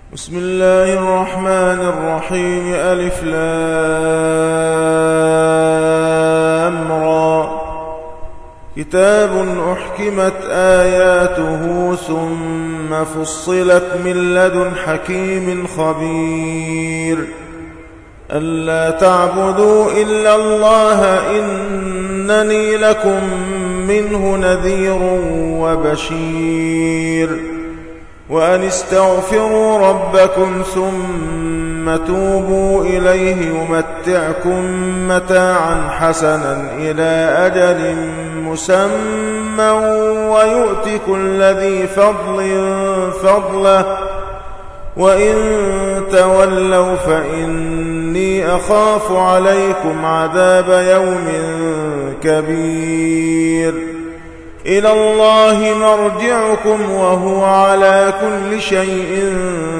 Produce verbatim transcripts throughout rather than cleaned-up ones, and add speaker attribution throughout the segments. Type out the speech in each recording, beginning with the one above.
Speaker 1: بسم الله الرحمن الرحيم. ألف لام را. كتاب أحكمت آياته ثم فصلت من لدن حكيم خبير. ألا تعبدوا إلا الله إنني لكم منه نذير وبشير. وأن استغفروا ربكم ثم توبوا إليه يمتعكم متاعا حسنا إلى أجل مسمى ويؤت كل ذي فضل فضله وإن تولوا فإني أخاف عليكم عذاب يوم كبير. إلى الله مرجعكم وهو على كل شيء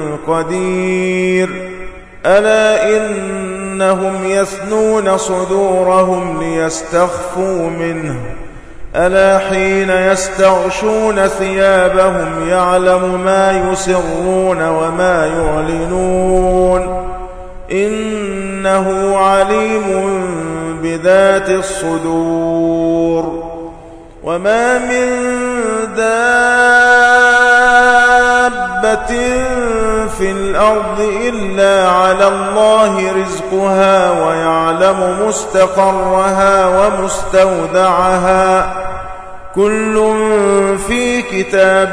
Speaker 1: قدير. ألا إنهم يثنون صدورهم ليستخفوا منه ألا حين يستغشون ثيابهم يعلم ما يسرون وما يعلنون إنه عليم بذات الصدور. وما من دابة في الأرض إلا على الله رزقها ويعلم مستقرها ومستودعها كل في كتاب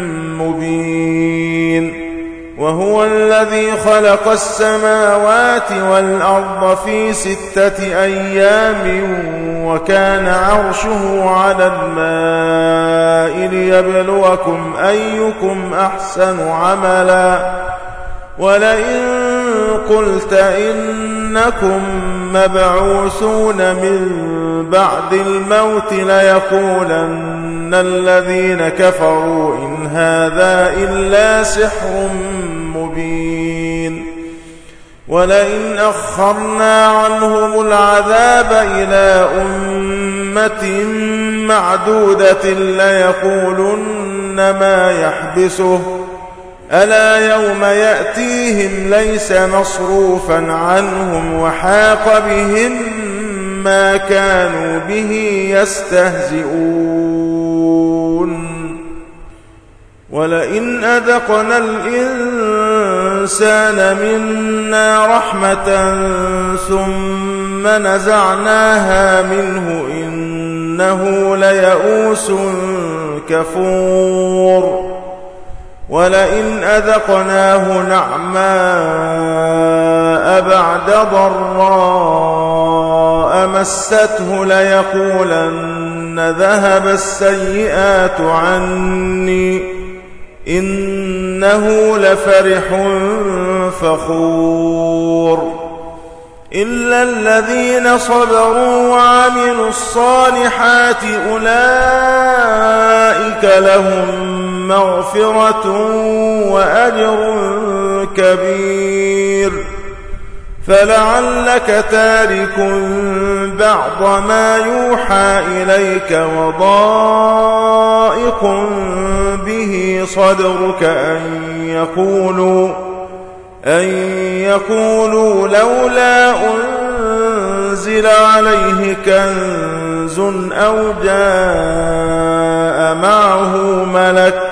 Speaker 1: مبين. وهو الذي خلق السماوات والأرض في ستة أيام وكان عرشه على الماء ليبلوكم أيكم أحسن عملا. ولئن قلت إنكم مبعوثون من بعد الموت ليقولن الذين كفروا إن هذا إلا سحر مبين. ولئن أخرنا عنهم العذاب إلى أمة معدودة ليقولن ما يحبسه ألا يوم يأتيهم ليس مصروفا عنهم وحاق بهم ما كانوا به يستهزئون. ولئن أذقنا الإنسان منا رحمة ثم نزعناها منه إنه ليئوس كفور. ولئن أذقناه نعماء بعد ضراء مسته ليقولن ذهب السيئات عني إنه لفرح فخور. إلا الذين صبروا وعملوا الصالحات أولئك لهم مغفرة وأجر كبير. فلعلك تارك بعض ما يوحى إليك وضائق به صدرك أن يقولوا أن يقولوا لولا أنزل عليه كنز أو جاء معه ملك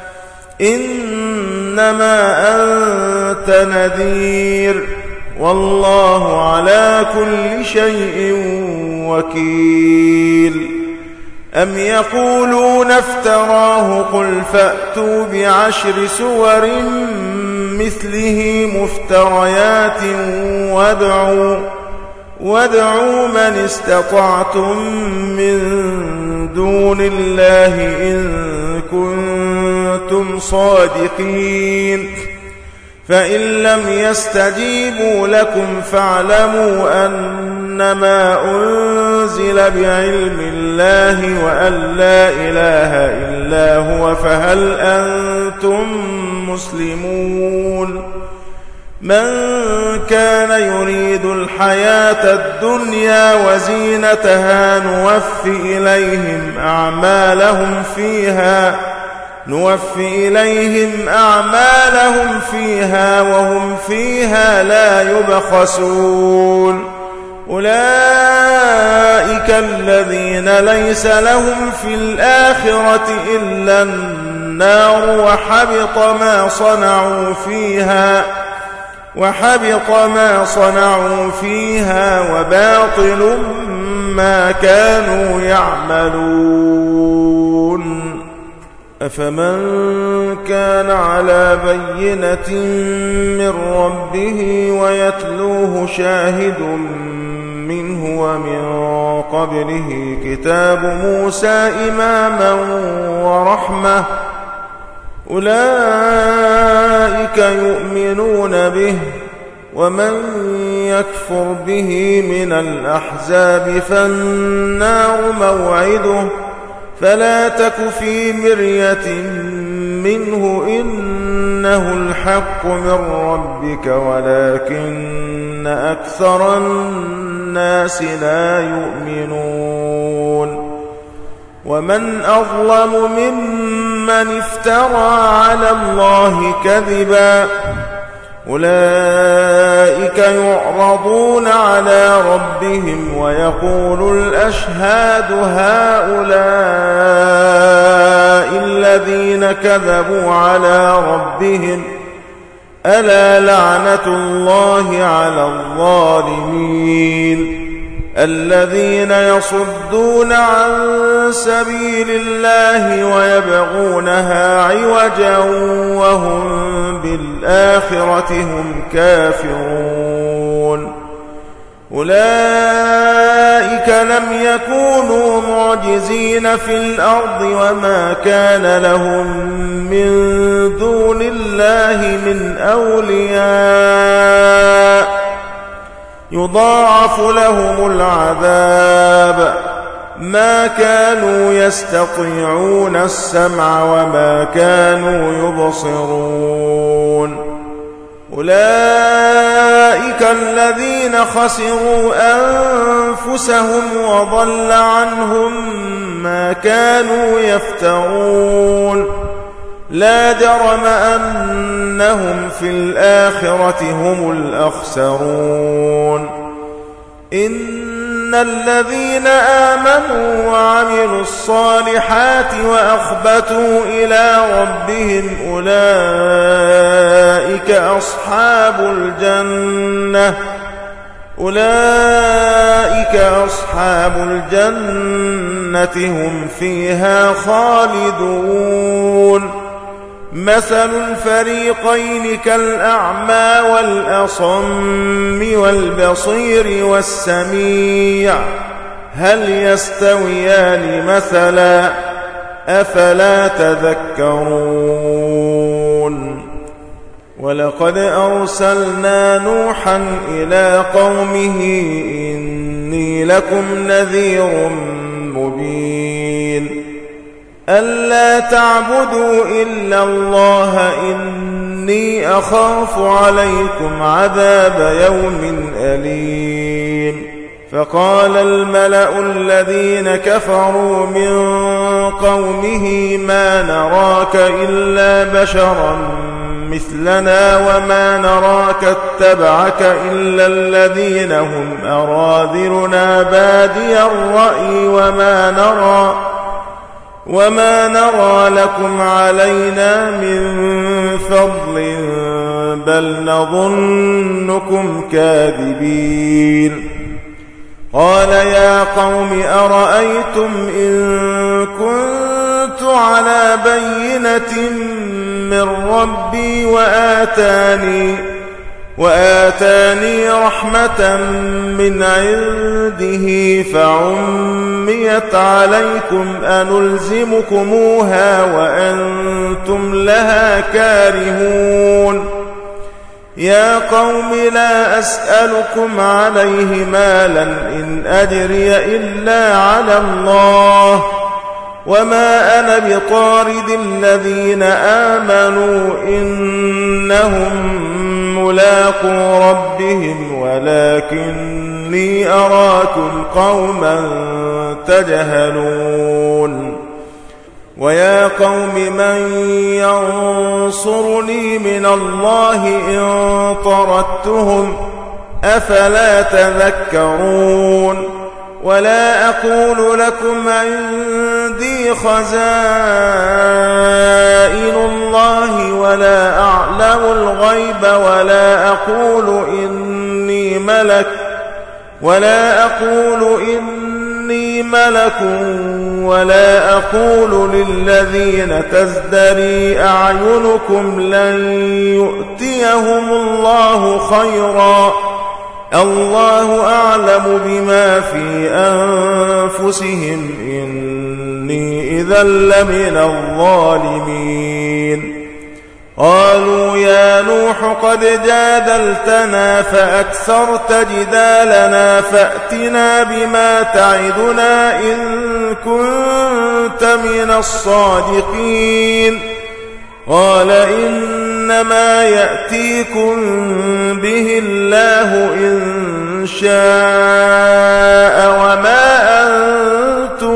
Speaker 1: إنما أنت نذير والله على كل شيء وكيل. أم يقولون افتراه قل فأتوا بعشر سور مثله مفتريات وادعوا, وادعوا من استطعتم من دون الله إن كنتم صادقين. فإن لم يستجيبوا لكم فاعلموا أنما أنزل بعلم الله وأن لا إله إلا هو فهل أنتم مسلمون. من كان يريد الحياة الدنيا وزينتها نوفي إليهم أعمالهم فيها نوفي إليهم أعمالهم فيها وهم فيها لا يبخسون أولئك الذين ليس لهم في الآخرة إلا النار وحبط ما صنعوا فيها وحبط ما صنعوا فيها وباطل ما كانوا يعملون أفمن كان على بينة من ربه ويتلوه شاهد منه ومن قبله كتاب موسى إماما ورحمة أولئك يؤمنون به ومن يكفر به من الأحزاب فالنار موعده فلا تك في مرية منه إنه الحق من ربك ولكن أكثر الناس لا يؤمنون ومن أظلم ممن افترى على الله كذبا أولئك يعرضون على ربهم ويقول الأشهاد هؤلاء الذين كذبوا على ربهم ألا لعنة الله على الظالمين الذين يصدون عن سبيل الله ويبغونها عوجا وهم بالآخرة هم كافرون أولئك لم يكونوا معجزين في الأرض وما كان لهم من دون الله من أولياء يضاعف لهم العذاب ما كانوا يستطيعون السمع وما كانوا يبصرون أولئك الذين خسروا أنفسهم وضل عنهم ما كانوا يفترون لا جرم أنهم في الآخرة هم الأخسرون إن الذين آمنوا وعملوا الصالحات وأخبتوا إلى ربهم أولئك أصحاب الجنة أولئك أصحاب الجنة هم فيها خالدون مثل الفريقين كالأعمى والأصم والبصير والسميع هل يستويان مثلا أفلا تذكرون ولقد أرسلنا نوحا إلى قومه إني لكم نذير مبين ألا تعبدوا إلا الله إني أخاف عليكم عذاب يوم أليم فقال الملأ الذين كفروا من قومه ما نراك إلا بشرا مثلنا وما نراك اتبعك إلا الذين هم أراذلنا بادي الرأي وما نرى وما نرى لكم علينا من فضل بل نظنكم كاذبين قال يا قوم أرأيتم إن كنت على بينة من ربي وآتاني وآتاني رحمة من عنده فعميت عليكم أنلزمكموها وأنتم لها كارهون يا قوم لا أسألكم عليه مالا إن أجري إلا على الله وما أنا بطارد الذين آمنوا إنهم ملاقو ربهم ولكني أراكم قوما تجهلون ويا قوم من ينصرني من الله إن طردتهم أفلا تذكرون ولا أقول لكم عندي خزائن الله ولا أعلم الغيب ولا أقول إني ملك ولا أقول إني ملك ولا أقول للذين تزدري أعينكم لن يؤتيهم الله خيرا الله أعلم بما في أنفسهم إني إذا لمن الظالمين قالوا يا نوح قد جادلتنا فأكثرت جدالنا فأتنا بما تعدنا إن كنت من الصادقين قال إنما يأتيكم به الله إن شاء وما أنتم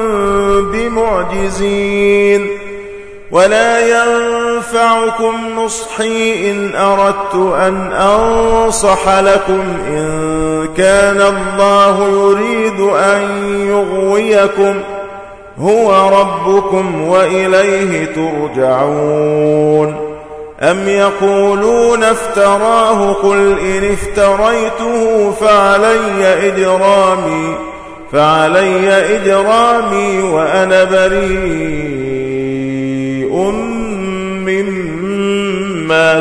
Speaker 1: بمعجزين ولا ينفعكم نصحي إن أردت أن أنصح لكم إن كان الله يريد أن يغويكم هو ربكم وإليه ترجعون أم يقولون افتراه قل إن افتريته فعلي إجرامي فعلي إجرامي وأنا بريء مما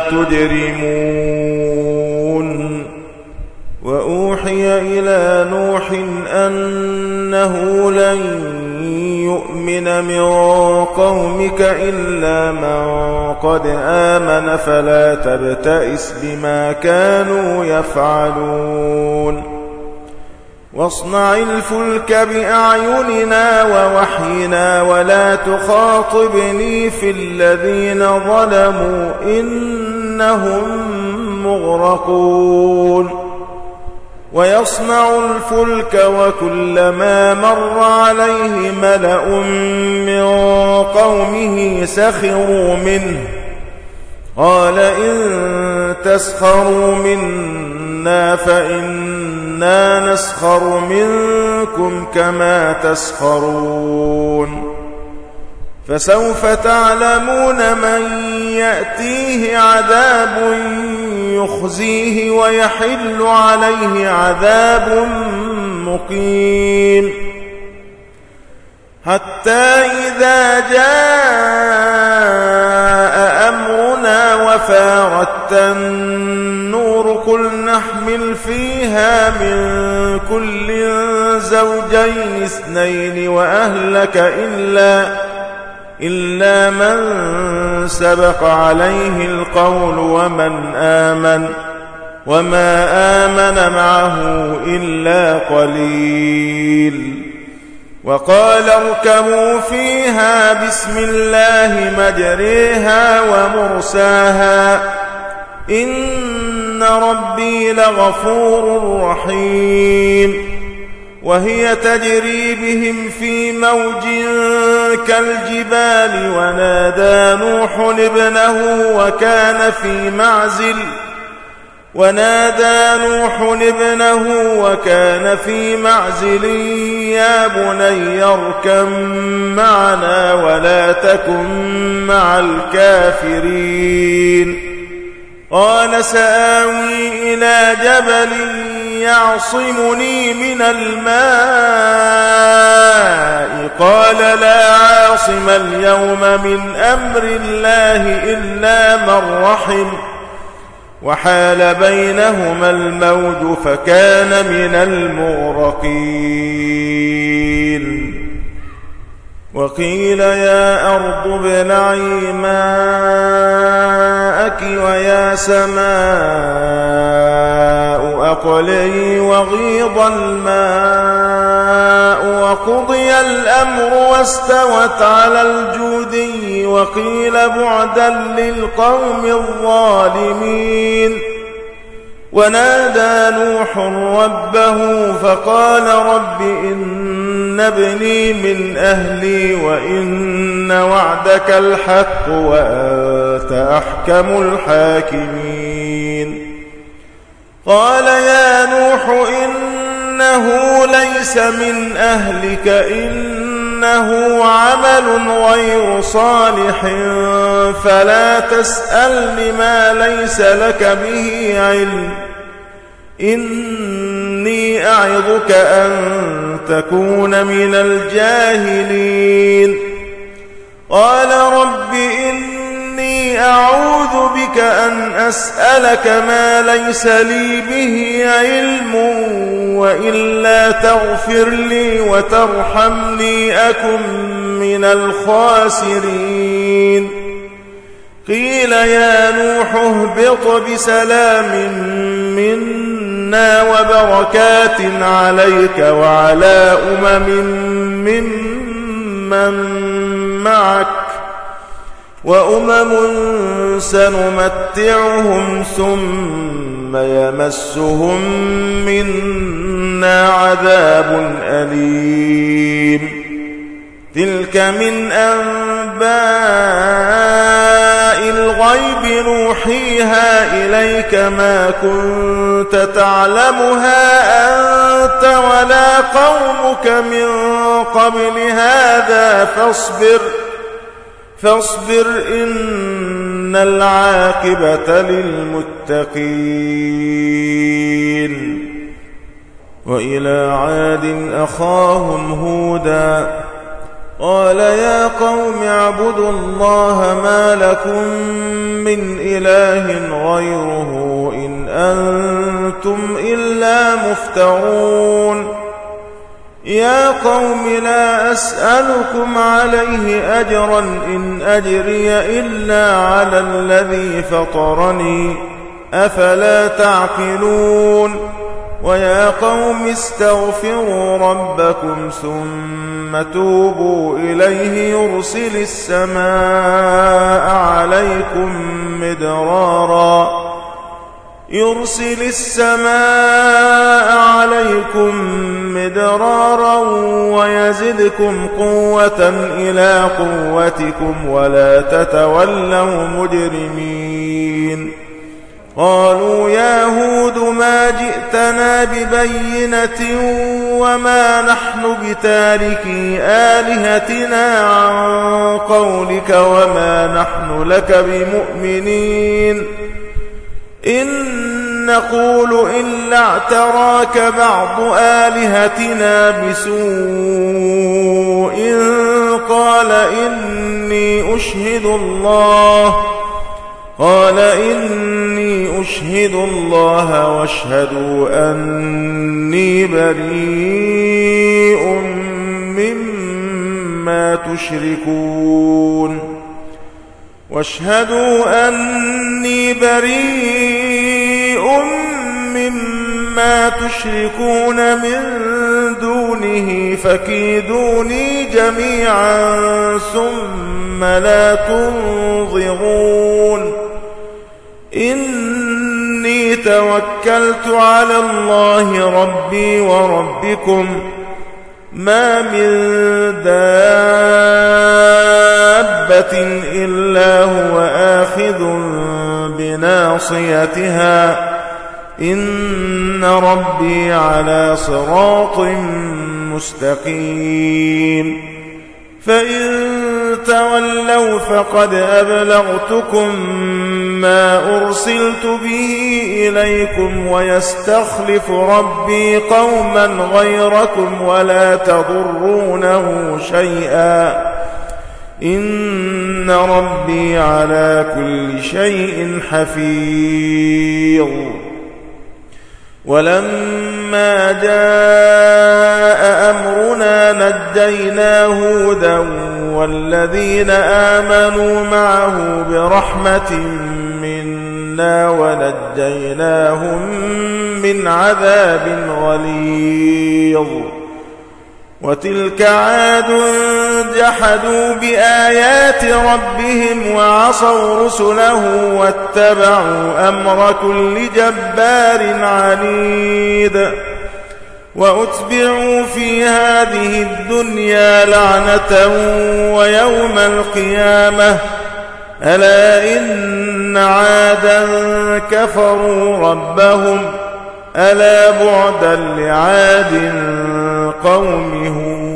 Speaker 1: تجرمون وأوحي إلى نوح أنه لن يؤمن من قومك إلا من قد آمن فلا تبتئس بما كانوا يفعلون واصنع الفلك بأعيننا ووحينا ولا تخاطبني في الذين ظلموا إنهم مغرقون ويصنع الفلك وكلما مر عليه ملأ من قومه سخروا منه قال إن تسخروا منا فإنا نسخر منكم كما تسخرون فسوف تعلمون من يأتيه عذاب يخزيه ويحل عليه عذاب مقيم حتى إذا جاء أمرنا وفارت النور قل نحمل فيها من كل زوجين اثنين وأهلك إلا إلا من سبق عليه القول ومن آمن وما آمن معه إلا قليل وقال اركبوا فيها بسم الله مجريها ومرساها إن ربي لغفور رحيم وهي تجري بهم في موج كالجبال ونادى نوح ابنه وكان في معزل ونادى نوح ابنه وكان في معزل يا بني اركب معنا ولا تكن مع الكافرين قال سآوي إلى جبل يعصمني من الماء قال لا عاصم اليوم من أمر الله إلا من رحم وحال بينهما الموج فكان من المغرقين وقيل يا أرض ابلعي ماءك ويا سماء أقلعي وغيض الماء وقضي الأمر واستوت على الجودي وقيل بعدا للقوم الظالمين ونادى نوح ربه فقال رب إن ابني من أهلي وإن وعدك الحق وأنت أحكم الحاكمين. قال يا نوح إنه ليس من أهلك إنه عمل غير صالح فلا تسألني ما ليس لك به علم إني أعظك أن تكون من الجاهلين. قال رب إني أعوذ بك أن أسألك ما ليس لي به علم وإلا تغفر لي وترحمني أكن من الخاسرين. قيل يا نوح اهبط بسلام منا وبركات عليك وعلى أمم ممن معك وأمم سنمتعهم ثم يمسهم منا عذاب أليم. تلك من أنباء الغيب نوحيها إليك ما كنت تعلمها أنت ولا قومك من قبل هذا فاصبر فاصبر إن العاقبة للمتقين. وإلى عاد أخاهم هودا قال يا قوم اعبدوا الله ما لكم من إله غيره إن أنتم إلا مفترون. يا قوم لا أسألكم عليه أجرا إن أجري إلا على الذي فطرني أفلا تعقلون. ويا قوم استغفروا ربكم ثم توبوا إليه يرسل السماء عليكم مدرارا يرسل السماء عليكم مدرارا ويزدكم قوة إلى قوتكم ولا تتولوا مجرمين. قالوا يا هود ما جئتنا ببينة وما نحن بتاركي آلهتنا عن قولك وما نحن لك بمؤمنين إن نقول إلا اعتراك بعض آلهتنا بسوء قال إني أشهد الله قال إني أشهد الله واشهدوا أني بريء مما تشركون واشهدوا أني بريء مما تشركون من دونه فكيدوني جميعا ثم لا تنظرون. إني توكلت على الله ربي وربكم ما من دابة إلا هو آخذ بناصيتها إن ربي على صراط مستقيم. فإن تولوا فقد أبلغتكم ما أرسلت به إليكم ويستخلف ربي قوما غيركم ولا تضرونه شيئا إن ربي على كل شيء حفيظ. ولما جاء أمرنا نجينا هودا والذين آمنوا معه برحمة منا ونجيناهم من عذاب غليظ. وتلك عاد جحدوا بآيات ربهم وعصوا رسله واتبعوا أمر كل جبار عنيد. وأتبعوا في هذه الدنيا لعنة ويوم القيامة ألا إن عادا كفروا ربهم ألا بعدا لعاد قوم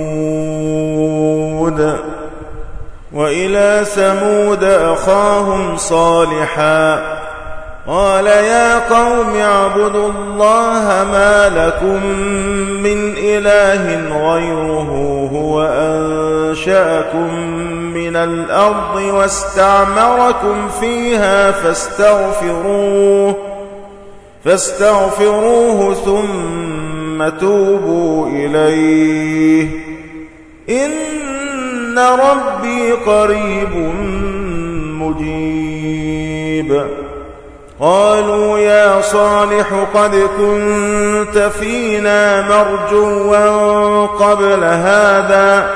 Speaker 1: هود وإلى ثمود أخاهم صالحا قال يا قوم اعبدوا الله ما لكم من إله غيره هو أنشأكم من الأرض واستعمركم فيها فاستغفروه فاستغفروه ثم توبوا إليه إن ربي قريب مجيب قالوا يا صالح قد كنت فينا مرجوا قبل هذا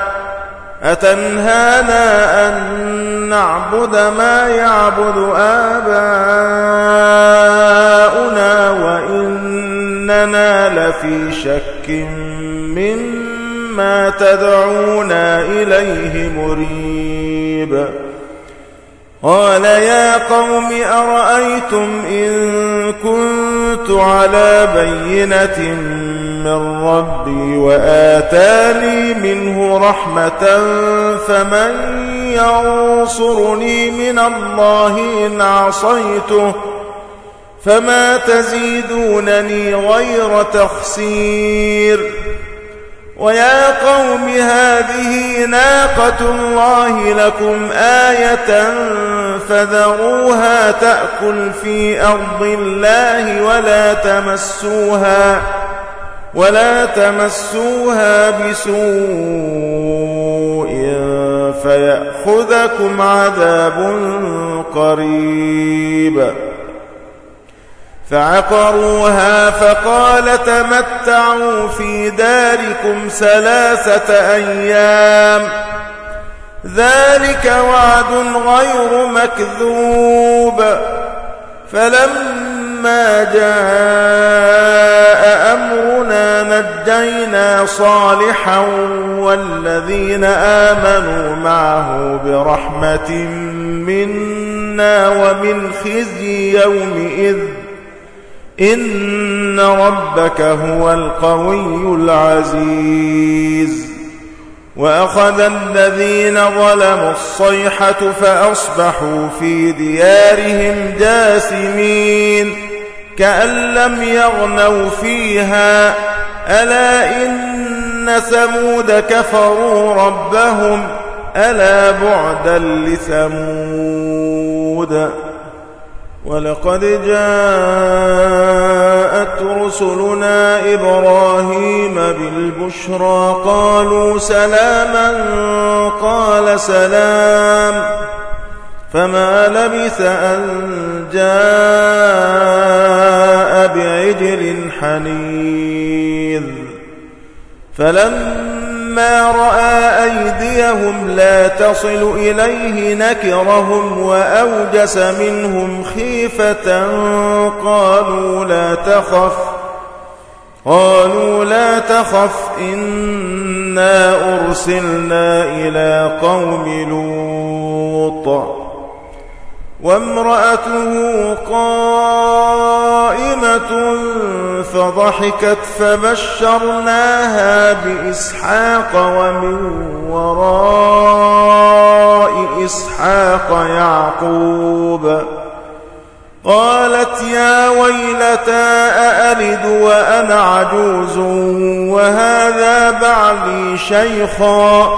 Speaker 1: أتنهانا أن نعبد ما يعبد آباؤنا وإننا لفي شك مما تدعونا إليه مريب قال يا قوم أرأيتم إن كنت على بينة من ربي وآتاني منه رحمة فمن ينصرني من الله إن عصيته فما تزيدونني غير تخسير ويا قوم هذه ناقة الله لكم آية فذروها تأكل في أرض الله ولا تمسوها ولا تمسوها بسوء فيأخذكم عذاب قريب فعقروها فقال تمتعوا في داركم ثلاثة أيام ذلك وعد غير مكذوب فلما جاء أمرنا نجينا صالحا والذين آمنوا معه برحمة منا ومن خزي يومئذ إن ربك هو القوي العزيز وأخذ الذين ظلموا الصيحة فأصبحوا في ديارهم جاثمين كأن لم يغنوا فيها ألا إن ثمود كفروا ربهم ألا بعدا لثمود ولقد جاءت رسلنا إبراهيم بالبشرى قالوا سلاما قال سلام فما لبث أن جاء بعجل حنيذ فلما رأى أيديهم لا تصل إليه نكرهم وأوجس منهم خيفة قالوا لا تخف قالوا لا تخف إنا أرسلنا إلى قوم لوط وامرأته قائمة فضحكت فبشرناها بإسحاق ومن وراء إسحاق يعقوب قالت يا ويلتى أألد وأنا عجوز وهذا بعلي شيخا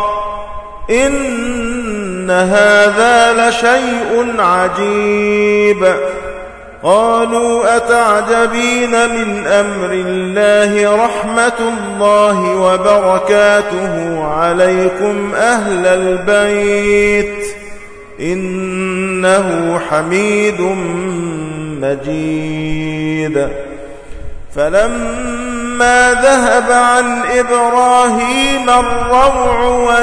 Speaker 1: إن هذا لشيء عجيب قالوا أتعجبين من أمر الله رحمة الله وبركاته عليكم أهل البيت إنه حميد مجيد فلما ذهب عن إبراهيم الروع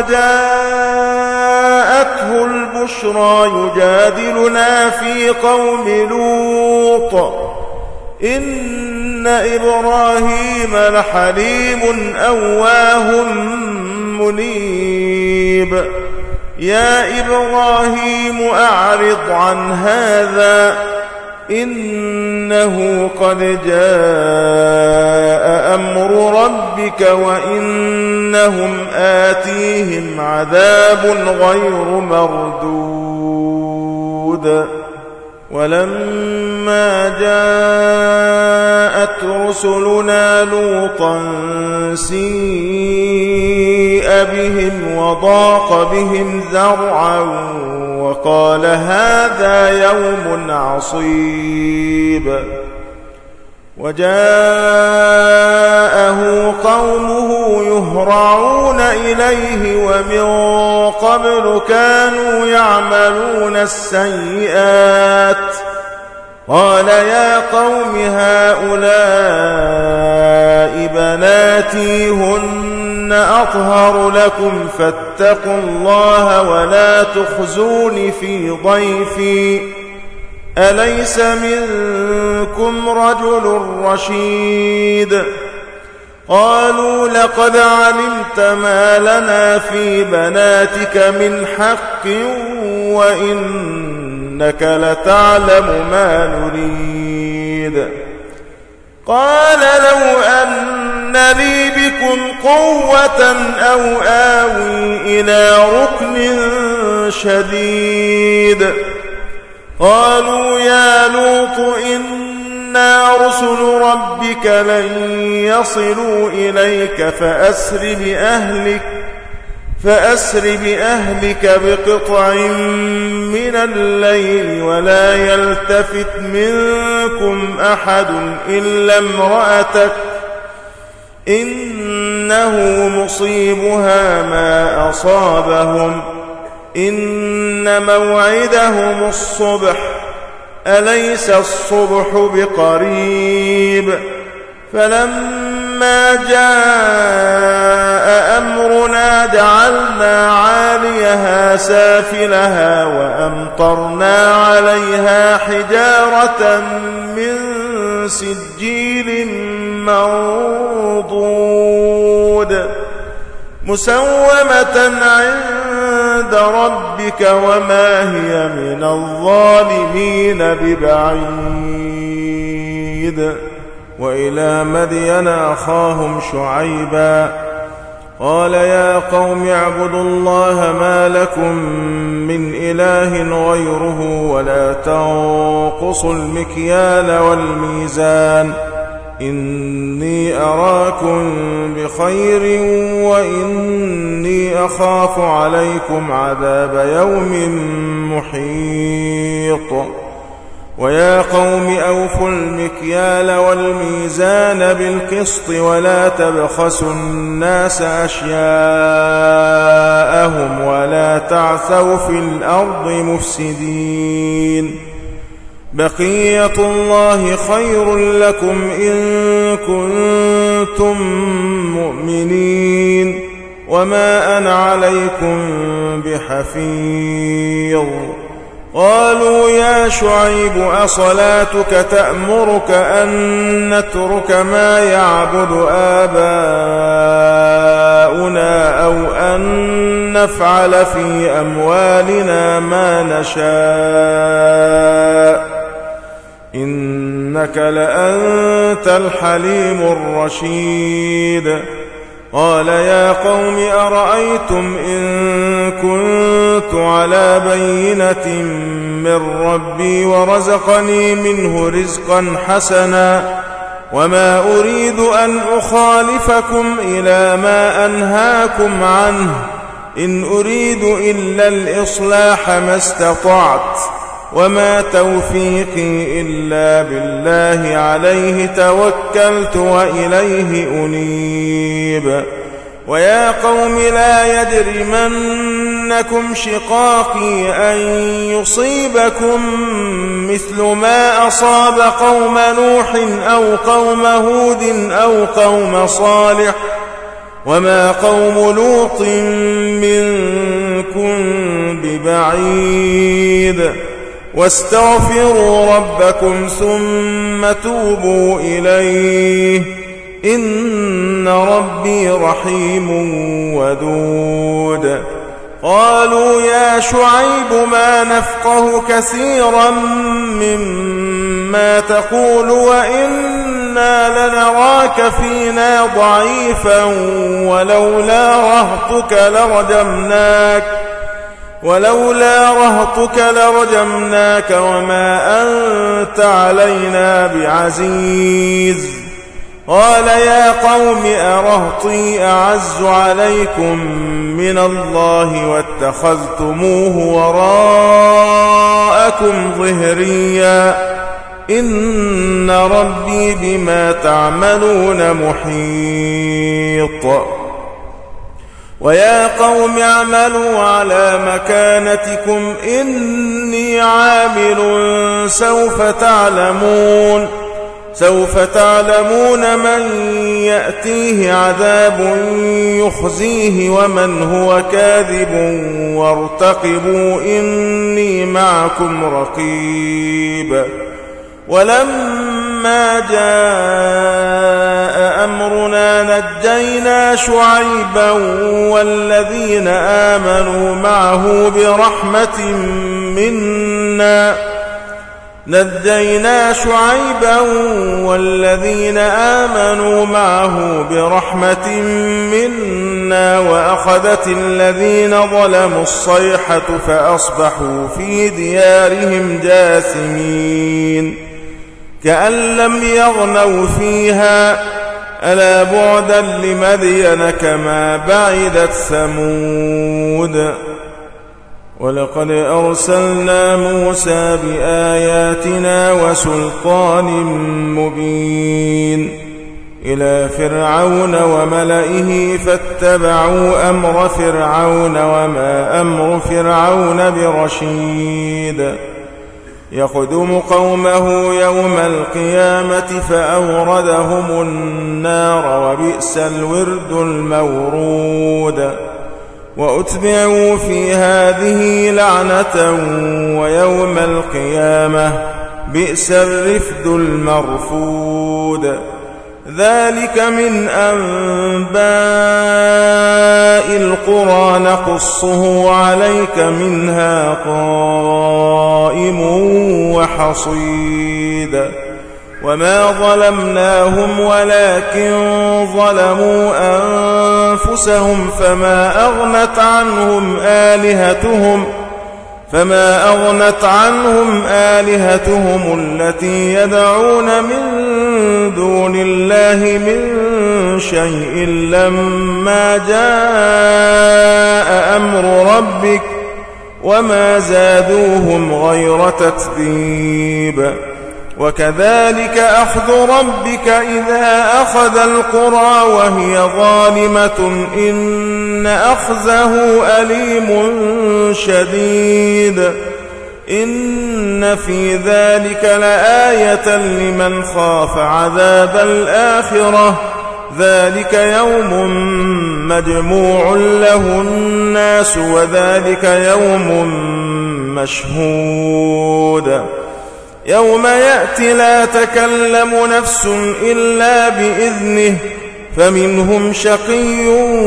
Speaker 1: وجاءته البشرى يجادلنا في قوم لوط إن إبراهيم لحليم أواه منيب يا إبراهيم أعرض عن هذا إنه قد جاء أمر ربك وإنهم آتيهم عذاب غير مردود ولما جاءت رسلنا لوطا سيء بهم وضاق بهم ذرعا وقال هذا يوم عصيب وجاءه قومه يهرعون إليه ومن قبل كانوا يعملون السيئات قال يا قوم هؤلاء بناتي هن أطهر لكم فاتقوا الله ولا تخزوني في ضيفي أليس منكم رجل رشيد قالوا لقد علمت ما لنا في بناتك من حق وإنك لتعلم ما نريد قال لو أن لي بكم قوة أو آوي إلى ركن شديد قالوا يا لوط إنا رسل ربك لن يصلوا إليك فأسر بأهلك فأسر بأهلك بقطع من الليل ولا يلتفت منكم أحد إلا امرأتك إنه مصيبها ما أصابهم إن موعدهم الصبح أليس الصبح بقريب فلما جاء أمرنا جعلنا عاليها سافلها وأمطرنا عليها حجارة من سجيل منضود مسومة عند ربك وما هي من الظالمين ببعيد وإلى مدين أخاهم شعيبا قال يا قوم اعبدوا الله ما لكم من إله غيره ولا تنقصوا المكيال والميزان إني أراكم بخير وإني أخاف عليكم عذاب يوم محيط ويا قوم أوفوا المكيال والميزان بالقسط ولا تبخسوا الناس أشياءهم ولا تعثوا في الأرض مفسدين بقية الله خير لكم إن كنتم مؤمنين وما أنا عليكم بحفيظ قالوا يا شعيب أصلاتك تأمرك أن نترك ما يعبد آباؤنا أو أن نفعل في أموالنا ما نشاء إنك لأنت الحليم الرشيد قال يا قوم أرأيتم إن كنت على بينة من ربي ورزقني منه رزقا حسنا وما أريد أن أخالفكم إلى ما أنهاكم عنه إن أريد إلا الإصلاح ما استطعت وما توفيقي إلا بالله عليه توكلت وإليه أنيب ويا قوم لا يجرمنكم شقاقي أن يصيبكم مثل ما أصاب قوم نوح أو قوم هود أو قوم صالح وما قوم لوط منكم ببعيد واستغفروا ربكم ثم توبوا إليه إن ربي رحيم ودود. قالوا يا شعيب ما نفقه كثيرا مما تقول وإنا لنراك فينا ضعيفا ولولا رهطك لرجمناك ولولا رهطك لرجمناك وما أنت علينا بعزيز. قال يا قوم أرهطي أعز عليكم من الله واتخذتموه وراءكم ظهريا إن ربي بما تعملون محيط. ويا قوم اعملوا على مكانتكم إني عامل سوف تعلمون سوف تعلمون من يأتيه عذاب يخزيه ومن هو كاذب وارتقبوا إني معكم رقيب. ولما جاء أمرنا نجينا شعيبا والذين آمنوا معه برحمة منا نجينا شعيبا والذين آمنوا معه برحمة منا وأخذت الذين ظلموا الصيحة فأصبحوا في ديارهم جاثمين كأن لم يغنوا فيها ألا بعدا لمدين كما بعدت ثمود. ولقد أرسلنا موسى بآياتنا وسلطان مبين إلى فرعون وملئه فاتبعوا أمر فرعون وما أمر فرعون برشيد. يخدم قومه يوم القيامة فأوردهم النار وبئس الورد المورود. وأتبعوا في هذه لعنة ويوم القيامة بئس الرفد المرفود. ذلك من أنباء القرى نقصه عليك منها قائم وحصيد. وما ظلمناهم ولكن ظلموا أنفسهم فما أغنت عنهم آلهتهم فما أغنت عنهم آلهتهم التي يدعون من دون الله من شيء لما جاء أمر ربك وما زادوهم غير تتبيب. وكذلك أخذ ربك إذا أخذ القرى وهي ظالمة إن أخذه أليم شديد. إن في ذلك لآية لمن خاف عذاب الآخرة ذلك يوم مجموع له الناس وذلك يوم مشهود. يوم يأتي لا تكلم نفس إلا بإذنه فمنهم شقي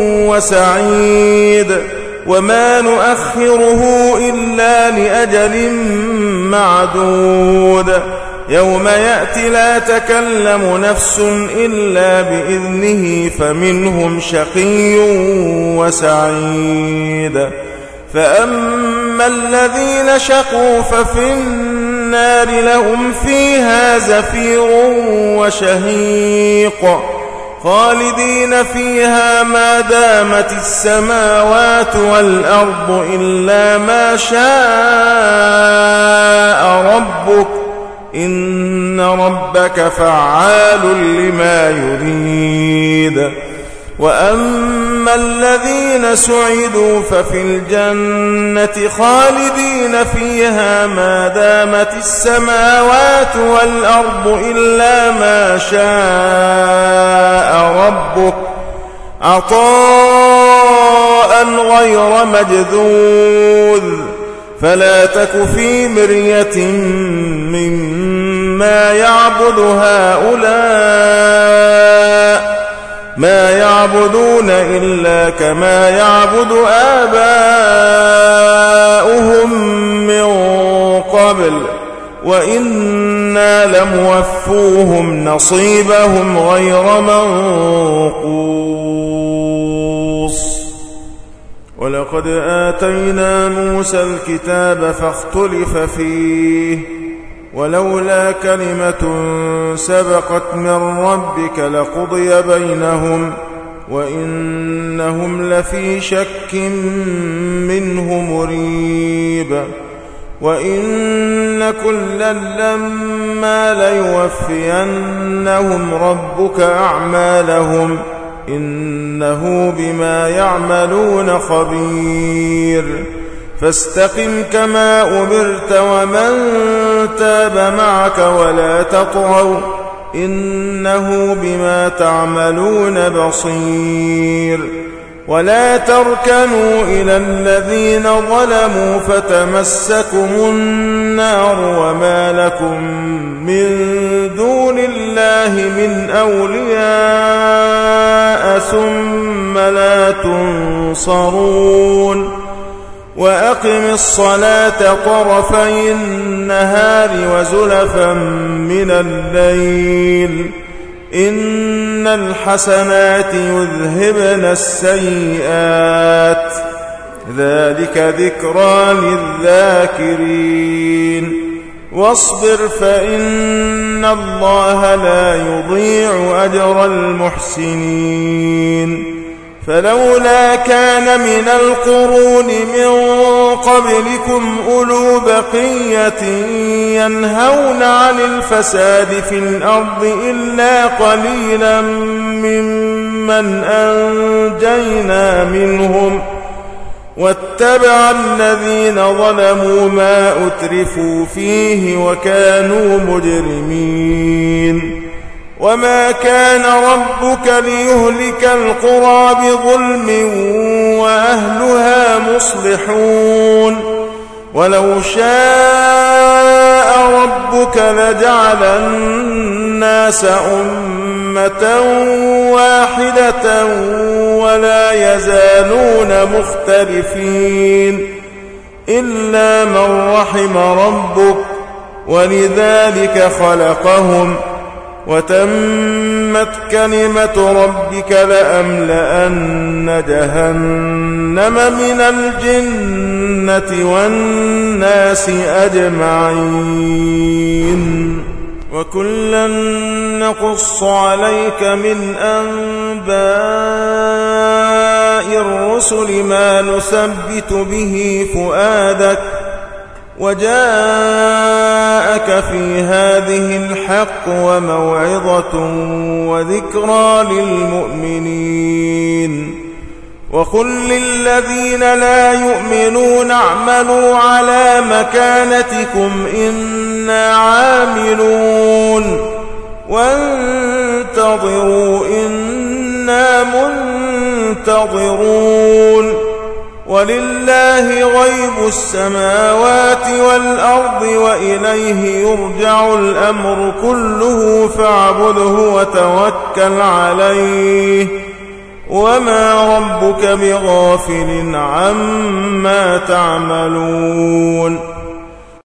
Speaker 1: وسعيد وما نؤخره إلا لأجل معدود. يوم يأتي لا تكلم نفس إلا بإذنه فمنهم شقي وسعيد. فأما الذين شقوا ففي النار لهم فيها زفير وشهيق خالدين فيها ما دامت السماوات والأرض إلا ما شاء ربك إن ربك فعال لما يريد. وأما الذين سعدوا ففي الجنة خالدين فيها ما دامت السماوات والأرض إلا ما شاء ربك عطاء غير مجذوذ. فلا تك في مرية مما يعبد هؤلاء ما يعبدون إلا كما يعبد آباؤهم من قبل وإنا لموفوهم نصيبهم غير منقوص. ولقد آتينا موسى الكتاب فاختلف فيه ولولا كلمة سبقت من ربك لقضي بينهم وإنهم لفي شك منه مريب. وإن كلا لما ليوفينهم ربك أعمالهم إنه بما يعملون خبير. فاستقم كما أمرت ومن تاب معك ولا تطغوا إنه بما تعملون بصير. ولا تركنوا إلى الذين ظلموا فتمسكم النار وما لكم من دون الله من أولياء ثم لا تنصرون. وأقم الصلاة طرفي النهار وزلفا من الليل إن الحسنات يذهبن السيئات ذلك ذكرى للذاكرين. واصبر فإن الله لا يضيع أجر المحسنين. فلولا كان من القرون من قبلكم أولو بقية ينهون عن الفساد في الأرض إلا قليلا ممن أنجينا منهم واتبع الذين ظلموا ما أترفوا فيه وكانوا مجرمين. وما كان ربك ليهلك القرى بظلم وأهلها مصلحون. ولو شاء ربك لجعل الناس أمة واحدة ولا يزالون مختلفين إلا من رحم ربك ولذلك خلقهم وتمت كلمة ربك لأملأن جهنم من الجنة والناس أجمعين. وكلا نقص عليك من أنباء الرسل ما نثبت به فؤادك وجاءك في هذه الحق وموعظة وذكرى للمؤمنين. وقل للذين لا يؤمنون اعملوا على مكانتكم إنا عاملون وانتظروا إنا منتظرون. ولله غيب السماوات والأرض وإليه يرجع الأمر كله فاعبده وتوكل عليه وما ربك بغافل عما تعملون.